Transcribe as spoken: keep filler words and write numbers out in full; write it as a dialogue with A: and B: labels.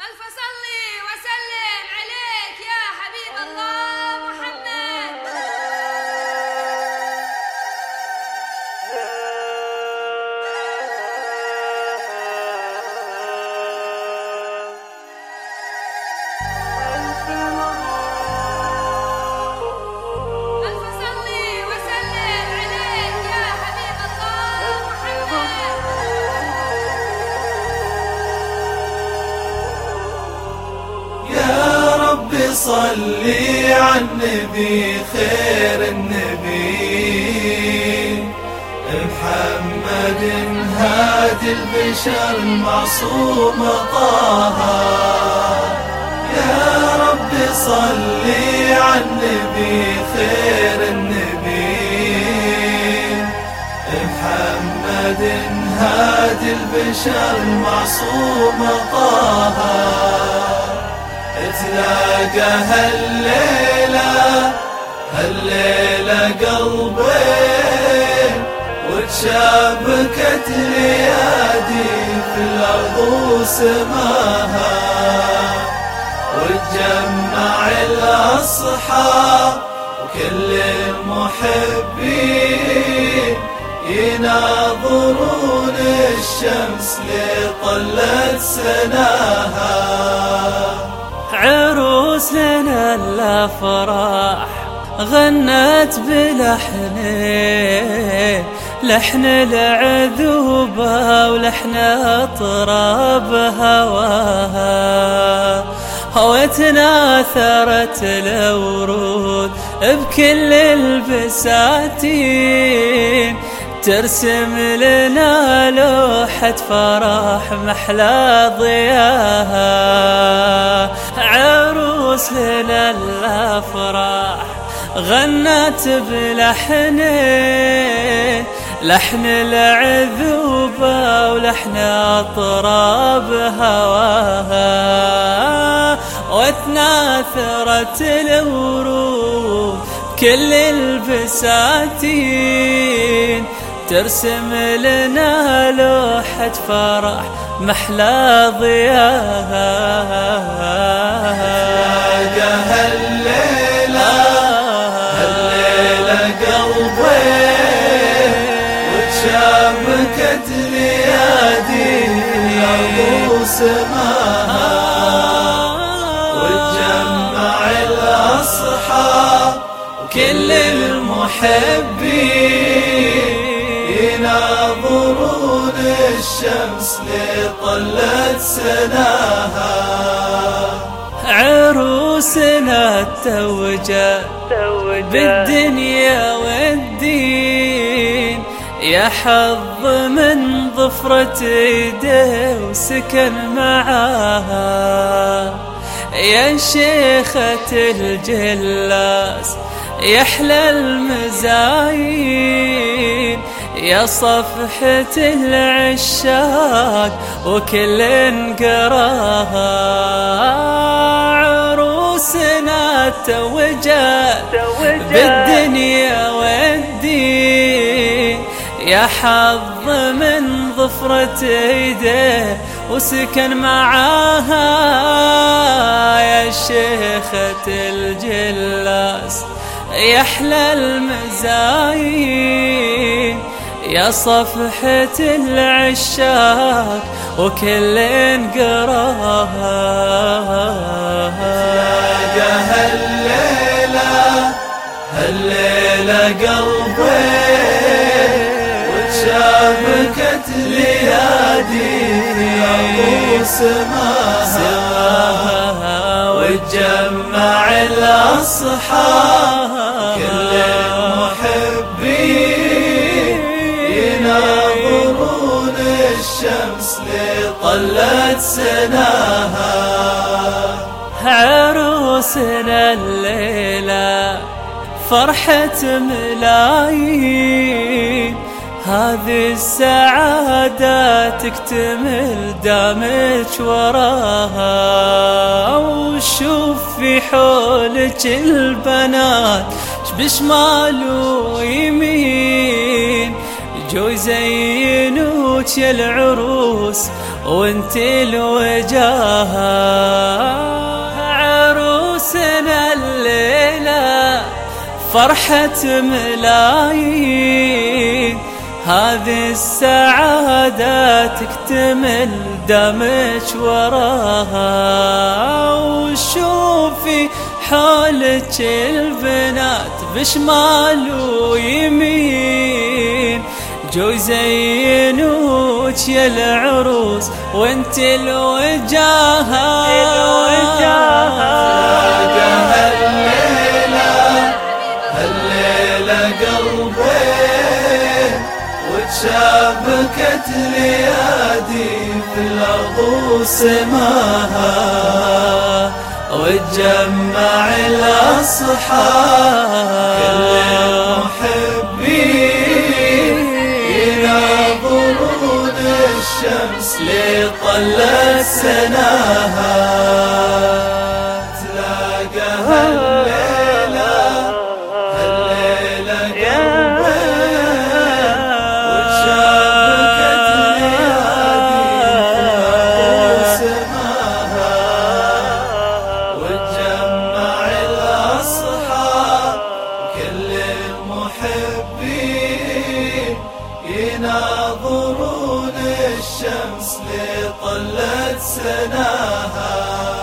A: ألف صلي وسلم عليك يا حبيب الله محمد. ألف صلي وسلم عليك يا حبيب الله محمد.
B: يا رب صلي على النبي خير النبي محمد هادي البشر المعصوم طه. يا رب صلي على النبي خير النبي محمد هادي البشر المعصوم طه. تلاقى هالليلة هالليلة قلبي وتشابكت ليادي في الأرض وسماها وتجمع الأصحاب وكل المحبين يناظرون الشمس لطلت سناها.
C: عروس لنا الافراح غنت بلحنه لحن العذوبة ولحن اطراب هواها وتناثرت الورود بكل البساتين ترسم لنا لوحة فرح محلى ضياها. عروس لنا الافراح غنت بلحنه لحن العذوبة ولحن اطراب هواها وتناثرت الورود كل البساتين ترسم لنا لوحة فرح محلى ضياها.
B: تلاقى هالليلة هالليلة قلبي وتشابكت ليادي الأرض وسماها وتجمع الأصحاب وكل المحبين يناظرون الشمس لطلت سناها.
C: عروسنا التوجت بالدنيا والدين يا حظ من ظفرة ايده وسكن معاها يا شيخة الجلاس يحلى المزاين يا صفحة العشاق وكل قراها. عروسنا توجت بالدنيا والدين يا حظ من ظفرة ايده وسكن معاها يا شيخة الجلاس يحلى المزاين يا صفحة العشاق وكل قراها.
B: تلاقى هالليلة هالليلة قلبي وتشابكت ليادي الأرض وسماها وتجمع الأصحاب كل المحبين يناظرون الشمس لطلت سناها.
C: عروسنا الليلة فرحة ملايين هذه السعادة تكتمل دامك وراها وشوف في حولك البنات بشمال ويمين جو يزينوك يا العروس وانت الوجاهة. عروسنا الليلة فرحة ملايين، هذه السعادة تكتمل دمك وراها. وشوفي حولك البنات بشمال ويمين، جو يزينوك يا العروس وانت الوجاهة.
B: شابكت ليادي في الأرض وسماها، وتجمع الأصحاب كل المحبين يناظرون الشمس لطلت سناها. تلاقى هالليلة هالليلة يناظرون الشمس لطلت سناها.